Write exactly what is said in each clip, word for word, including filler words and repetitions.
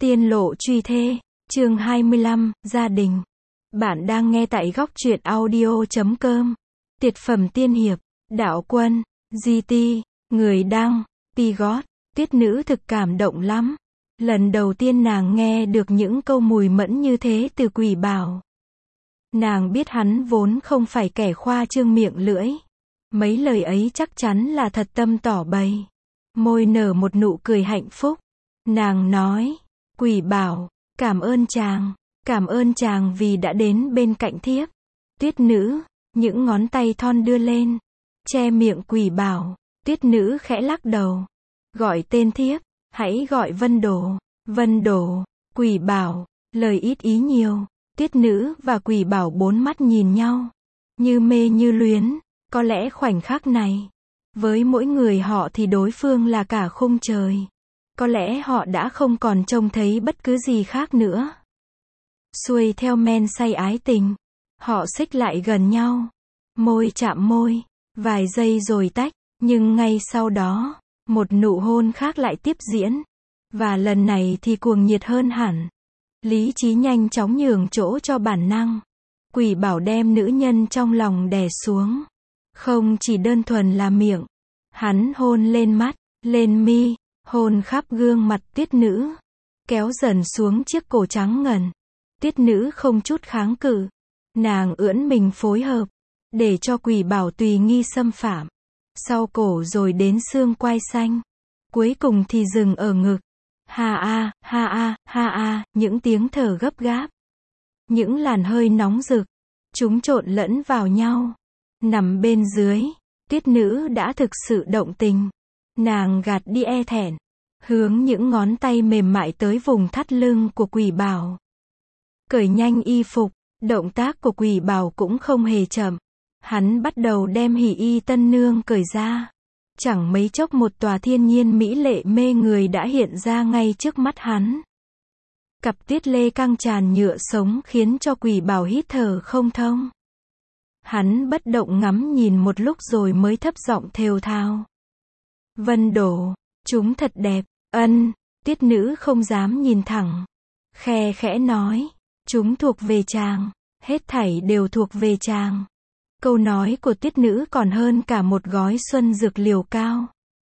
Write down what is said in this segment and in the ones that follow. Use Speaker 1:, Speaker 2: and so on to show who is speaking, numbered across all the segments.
Speaker 1: Tiên lộ truy thê, chương hai mươi lăm, gia đình. Bạn đang nghe tại góc truyện audio chấm com. Tuyệt phẩm tiên hiệp, đạo quân, giê tê, người đăng, Pigot. Tuyết nữ thực cảm động lắm. Lần đầu tiên nàng nghe được những câu mùi mẫn như thế từ Quỷ Bảo. Nàng biết hắn vốn không phải kẻ khoa trương miệng lưỡi. Mấy lời ấy chắc chắn là thật tâm tỏ bày. Môi nở một nụ cười hạnh phúc. Nàng nói, Quỷ Bảo, cảm ơn chàng, cảm ơn chàng vì đã đến bên cạnh thiếp. Tuyết nữ, những ngón tay thon đưa lên, che miệng Quỷ Bảo. Tuyết nữ khẽ lắc đầu, gọi tên thiếp, hãy gọi Vân Đổ. Vân Đổ, Quỷ Bảo, lời ít ý nhiều. Tuyết nữ và Quỷ Bảo bốn mắt nhìn nhau, như mê như luyến. Có lẽ khoảnh khắc này, với mỗi người họ thì đối phương là cả khung trời. Có lẽ họ đã không còn trông thấy bất cứ gì khác nữa. Xuôi theo men say ái tình, họ xích lại gần nhau, môi chạm môi, vài giây rồi tách, nhưng ngay sau đó, một nụ hôn khác lại tiếp diễn, và lần này thì cuồng nhiệt hơn hẳn. Lý trí nhanh chóng nhường chỗ cho bản năng. Quỷ Bảo đem nữ nhân trong lòng đè xuống. Không chỉ đơn thuần là miệng, hắn hôn lên mắt, lên mi, hôn khắp gương mặt tuyết nữ, kéo dần xuống chiếc cổ trắng ngần. Tuyết nữ không chút kháng cự, nàng ưỡn mình phối hợp, để cho Quỷ Bảo tùy nghi xâm phạm. Sau cổ rồi đến xương quai xanh, cuối cùng thì dừng ở ngực. Ha a, ha a, ha a, những tiếng thở gấp gáp, những làn hơi nóng rực, chúng trộn lẫn vào nhau. Nằm bên dưới, tuyết nữ đã thực sự động tình. Nàng gạt đi e thẹn, hướng những ngón tay mềm mại tới vùng thắt lưng của Quỷ Bảo. Cởi nhanh y phục, động tác của Quỷ Bảo cũng không hề chậm. Hắn bắt đầu đem hỉ y tân nương cởi ra. Chẳng mấy chốc một tòa thiên nhiên mỹ lệ mê người đã hiện ra ngay trước mắt hắn. Cặp tuyết lê căng tràn nhựa sống khiến cho Quỷ Bảo hít thở không thông. Hắn bất động ngắm nhìn một lúc rồi mới thấp giọng thều thào. Vân Đổ, chúng thật đẹp. Ân, tuyết nữ không dám nhìn thẳng. Khe khẽ nói, chúng thuộc về chàng, hết thảy đều thuộc về chàng. Câu nói của tuyết nữ còn hơn cả một gói xuân dược liều cao.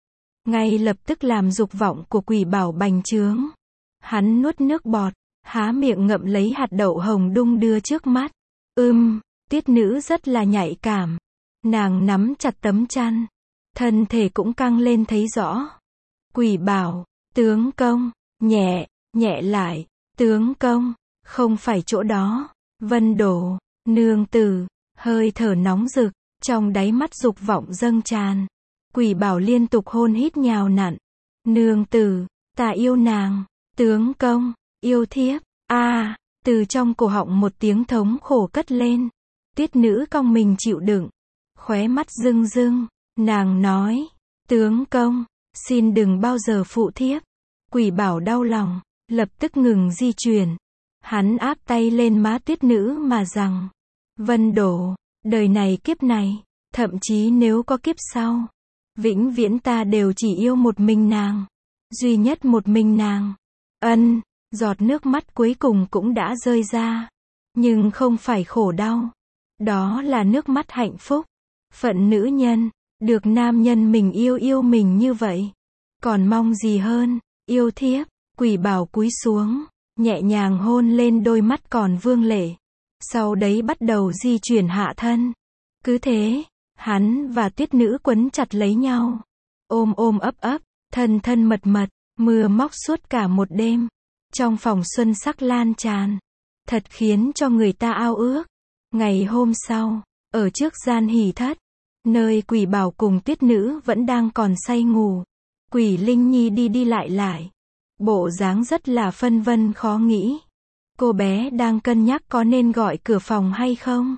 Speaker 1: Ngay lập tức làm dục vọng của Quỷ Bảo bành trướng. Hắn nuốt nước bọt, há miệng ngậm lấy hạt đậu hồng đung đưa trước mắt. Ưm, tuyết nữ rất là nhạy cảm. Nàng nắm chặt tấm chăn, thân thể cũng căng lên thấy rõ. Quỷ Bảo, tướng công, nhẹ, nhẹ lại, tướng công, không phải chỗ đó. Vân Đổ, nương tử, hơi thở nóng rực, trong đáy mắt dục vọng dâng tràn. Quỷ Bảo liên tục hôn hít nhào nặn. Nương tử, ta yêu nàng. Tướng công, yêu thiếp. A, à, từ trong cổ họng một tiếng thống khổ cất lên. Tuyết nữ cong mình chịu đựng, khóe mắt rưng rưng. Nàng nói, tướng công, xin đừng bao giờ phụ thiếp. Quỷ Bảo đau lòng, lập tức ngừng di chuyển. Hắn áp tay lên má tuyết nữ mà rằng, Vân Đổ, đời này kiếp này, thậm chí nếu có kiếp sau, vĩnh viễn ta đều chỉ yêu một mình nàng. Duy nhất một mình nàng. Ân, giọt nước mắt cuối cùng cũng đã rơi ra. Nhưng không phải khổ đau. Đó là nước mắt hạnh phúc. Phận nữ nhân, được nam nhân mình yêu yêu mình như vậy. Còn mong gì hơn, yêu thiếp. Quỷ Bảo cúi xuống, nhẹ nhàng hôn lên đôi mắt còn vương lệ. Sau đấy bắt đầu di chuyển hạ thân. Cứ thế, hắn và tuyết nữ quấn chặt lấy nhau. Ôm ôm ấp ấp, thân thân mật mật, mưa móc suốt cả một đêm. Trong phòng xuân sắc lan tràn, thật khiến cho người ta ao ước. Ngày hôm sau, ở trước gian hỷ thất, nơi Quỷ Bảo cùng tuyết nữ vẫn đang còn say ngủ. Quỷ Linh Nhi đi đi lại lại, bộ dáng rất là phân vân khó nghĩ. Cô bé đang cân nhắc có nên gọi cửa phòng hay không.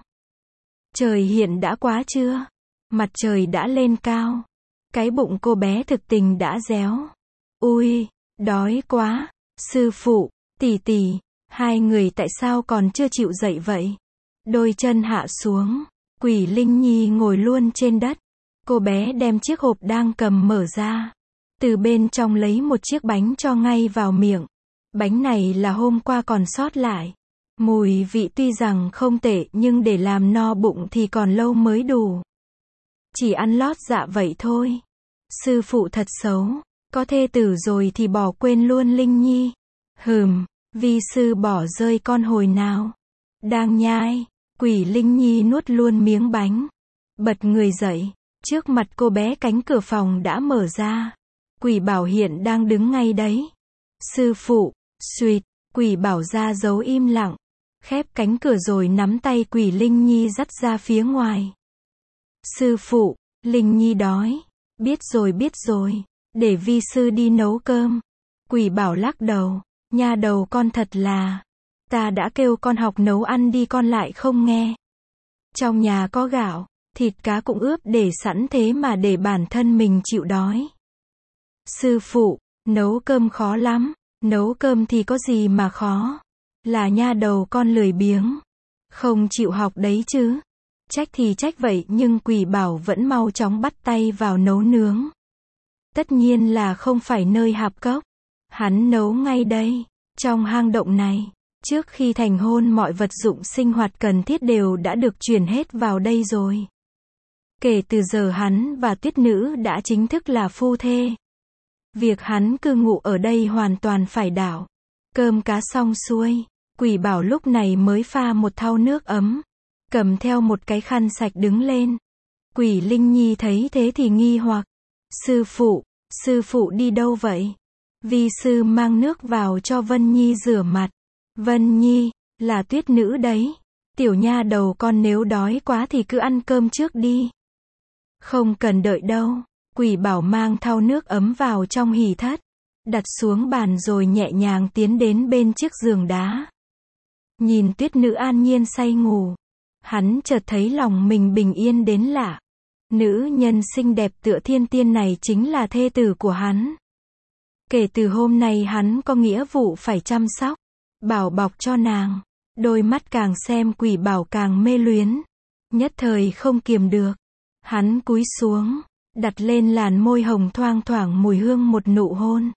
Speaker 1: Trời hiện đã quá trưa, mặt trời đã lên cao. Cái bụng cô bé thực tình đã réo. Ui, đói quá. Sư phụ, tỷ tỷ, hai người tại sao còn chưa chịu dậy vậy? Đôi chân hạ xuống, Quỷ Linh Nhi ngồi luôn trên đất. Cô bé đem chiếc hộp đang cầm mở ra. Từ bên trong lấy một chiếc bánh cho ngay vào miệng. Bánh này là hôm qua còn sót lại. Mùi vị tuy rằng không tệ nhưng để làm no bụng thì còn lâu mới đủ. Chỉ ăn lót dạ vậy thôi. Sư phụ thật xấu. Có thê tử rồi thì bỏ quên luôn Linh Nhi. Hừm, vi sư bỏ rơi con hồi nào. Đang nhai, Quỷ Linh Nhi nuốt luôn miếng bánh. Bật người dậy. Trước mặt cô bé cánh cửa phòng đã mở ra. Quỷ Bảo hiện đang đứng ngay đấy. Sư phụ, suýt, Quỷ Bảo ra dấu im lặng. Khép cánh cửa rồi nắm tay Quỷ Linh Nhi dắt ra phía ngoài. Sư phụ, Linh Nhi đói. Biết rồi biết rồi. Để vi sư đi nấu cơm. Quỷ Bảo lắc đầu. Nha đầu con thật là. Ta đã kêu con học nấu ăn đi con lại không nghe. Trong nhà có gạo, thịt cá cũng ướp để sẵn thế mà để bản thân mình chịu đói. Sư phụ, nấu cơm khó lắm. Nấu cơm thì có gì mà khó. Là nha đầu con lười biếng. Không chịu học đấy chứ. Trách thì trách vậy nhưng Quỷ Bảo vẫn mau chóng bắt tay vào nấu nướng. Tất nhiên là không phải nơi hạp cốc. Hắn nấu ngay đây, trong hang động này. Trước khi thành hôn mọi vật dụng sinh hoạt cần thiết đều đã được chuyển hết vào đây rồi. Kể từ giờ hắn và Tuyết Nữ đã chính thức là phu thê. Việc hắn cư ngụ ở đây hoàn toàn phải đảo. Cơm cá xong xuôi, Quỷ Bảo lúc này mới pha một thau nước ấm. Cầm theo một cái khăn sạch đứng lên. Quỷ Linh Nhi thấy thế thì nghi hoặc. Sư phụ, sư phụ đi đâu vậy? Vi sư mang nước vào cho Vân Nhi rửa mặt. Vân Nhi, là Tuyết Nữ đấy. Tiểu nha đầu con nếu đói quá thì cứ ăn cơm trước đi. Không cần đợi đâu. Quỷ Bảo mang thau nước ấm vào trong hỉ thất. Đặt xuống bàn rồi nhẹ nhàng tiến đến bên chiếc giường đá. Nhìn Tuyết Nữ an nhiên say ngủ. Hắn chợt thấy lòng mình bình yên đến lạ. Nữ nhân xinh đẹp tựa thiên tiên này chính là thê tử của hắn. Kể từ hôm nay hắn có nghĩa vụ phải chăm sóc, bảo bọc cho nàng. Đôi mắt càng xem Quỷ Bảo càng mê luyến. Nhất thời không kiềm được. Hắn cúi xuống, đặt lên làn môi hồng thoang thoảng mùi hương một nụ hôn.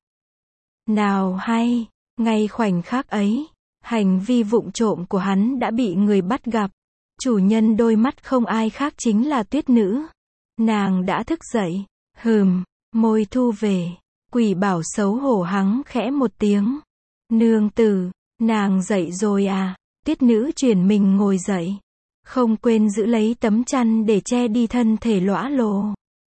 Speaker 1: Nào hay, ngay khoảnh khắc ấy, hành vi vụng trộm của hắn đã bị người bắt gặp. Chủ nhân đôi mắt không ai khác chính là Tuyết Nữ. Nàng đã thức dậy. Hừm, môi thu về. Quỷ Bảo xấu hổ hắng khẽ một tiếng. Nương tử, nàng dậy rồi à? Tuyết Nữ chuyển mình ngồi dậy. Không quên giữ lấy tấm chăn để che đi thân thể lõa lồ.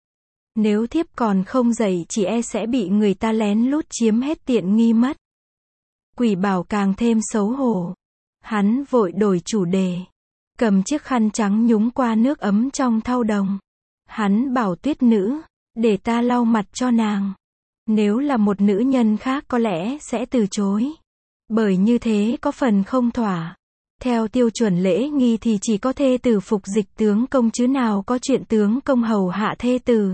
Speaker 1: Nếu thiếp còn không dậy chỉ e sẽ bị người ta lén lút chiếm hết tiện nghi mất. Quỷ Bảo càng thêm xấu hổ. Hắn vội đổi chủ đề. Cầm chiếc khăn trắng nhúng qua nước ấm trong thau đồng. Hắn bảo Tuyết Nữ, để ta lau mặt cho nàng. Nếu là một nữ nhân khác có lẽ sẽ từ chối. Bởi như thế có phần không thỏa. Theo tiêu chuẩn lễ nghi thì chỉ có thê tử phục dịch tướng công chứ nào có chuyện tướng công hầu hạ thê tử.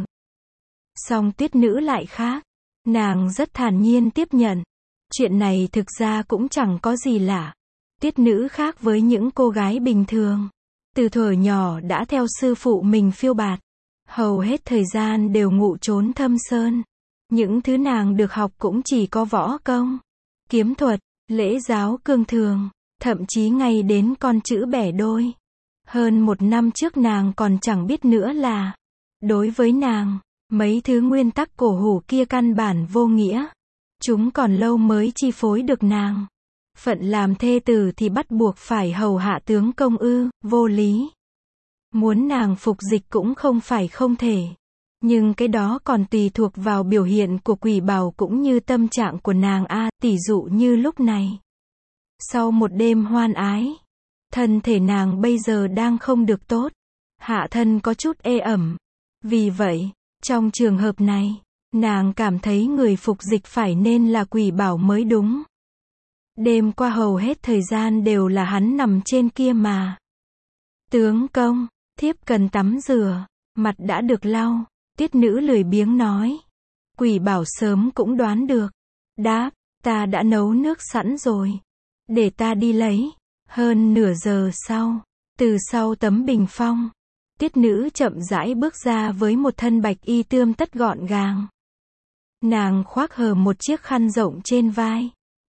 Speaker 1: Song Tuyết Nữ lại khác. Nàng rất thản nhiên tiếp nhận. Chuyện này thực ra cũng chẳng có gì lạ. Tuyết Nữ khác với những cô gái bình thường. Từ thuở nhỏ đã theo sư phụ mình phiêu bạt. Hầu hết thời gian đều ngụ trốn thâm sơn. Những thứ nàng được học cũng chỉ có võ công, kiếm thuật, lễ giáo cương thường, thậm chí ngay đến con chữ bẻ đôi. Hơn một năm trước nàng còn chẳng biết nữa là, đối với nàng, mấy thứ nguyên tắc cổ hủ kia căn bản vô nghĩa. Chúng còn lâu mới chi phối được nàng. Phận làm thê tử thì bắt buộc phải hầu hạ tướng công ư, vô lý. Muốn nàng phục dịch cũng không phải không thể. Nhưng cái đó còn tùy thuộc vào biểu hiện của Quỷ Bảo cũng như tâm trạng của nàng a, à, tỉ dụ như lúc này. Sau một đêm hoan ái, thân thể nàng bây giờ đang không được tốt. Hạ thân có chút ê ẩm. Vì vậy, trong trường hợp này, nàng cảm thấy người phục dịch phải nên là Quỷ Bảo mới đúng. Đêm qua hầu hết thời gian đều là hắn nằm trên kia mà. Tướng công, thiếp cần tắm rửa, mặt đã được lau. Tuyết Nữ lười biếng nói. Quỷ Bảo sớm cũng đoán được. Đáp, ta đã nấu nước sẵn rồi. Để ta đi lấy. Hơn nửa giờ sau, từ sau tấm bình phong, Tuyết Nữ chậm rãi bước ra với một thân bạch y tươm tất gọn gàng. Nàng khoác hờ một chiếc khăn rộng trên vai.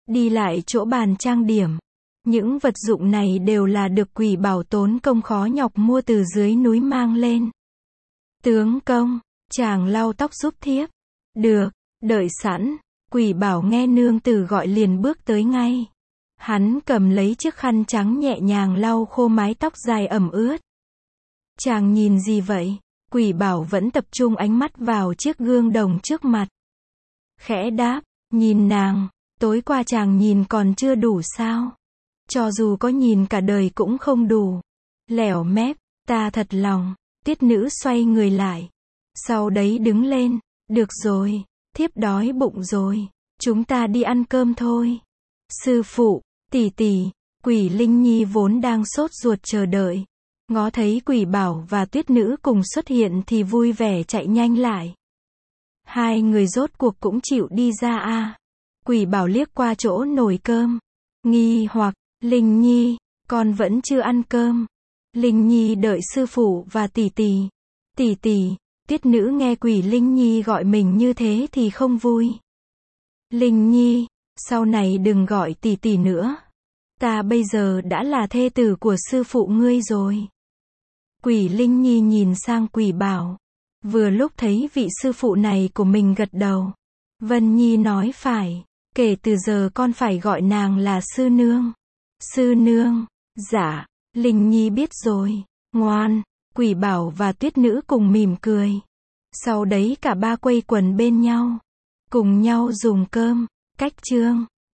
Speaker 1: đi lại chỗ bàn trang điểm. Những vật dụng này đều là được Quỷ Bảo tốn công khó nhọc mua từ dưới núi mang lên. Tướng công, chàng lau tóc giúp thiếp. Được, đợi sẵn. Quỷ Bảo nghe nương tử gọi liền bước tới ngay. Hắn cầm lấy chiếc khăn trắng nhẹ nhàng lau khô mái tóc dài ẩm ướt. Chàng nhìn gì vậy? Quỷ Bảo vẫn tập trung ánh mắt vào chiếc gương đồng trước mặt. Khẽ đáp, nhìn nàng, tối qua chàng nhìn còn chưa đủ sao? Cho dù có nhìn cả đời cũng không đủ. Lẻo mép, ta thật lòng. Tiết nữ xoay người lại. Sau đấy đứng lên, được rồi, thiếp đói bụng rồi, chúng ta đi ăn cơm thôi. Sư phụ, tỷ tỷ, Quỷ Linh Nhi vốn đang sốt ruột chờ đợi. Ngó thấy Quỷ Bảo và Tuyết nữ cùng xuất hiện thì vui vẻ chạy nhanh lại. Hai người rốt cuộc cũng chịu đi ra à. Quỷ Bảo liếc qua chỗ nồi cơm. Nghi hoặc, Linh Nhi, con vẫn chưa ăn cơm. Linh Nhi đợi sư phụ và tỷ tỷ. Tỷ tỷ, Tuyết nữ nghe Quỷ Linh Nhi gọi mình như thế thì không vui. Linh Nhi, sau này đừng gọi tỷ tỷ nữa. Ta bây giờ đã là thê tử của sư phụ ngươi rồi. Quỷ Linh Nhi nhìn sang Quỷ Bảo. Vừa lúc thấy vị sư phụ này của mình gật đầu. Vân Nhi nói phải. Kể từ giờ con phải gọi nàng là sư nương. Sư nương. Dạ. Linh Nhi biết rồi. Ngoan. Quỷ Bảo và Tuyết nữ cùng mỉm cười. Sau đấy cả ba quây quần bên nhau. Cùng nhau dùng cơm. Cách chương.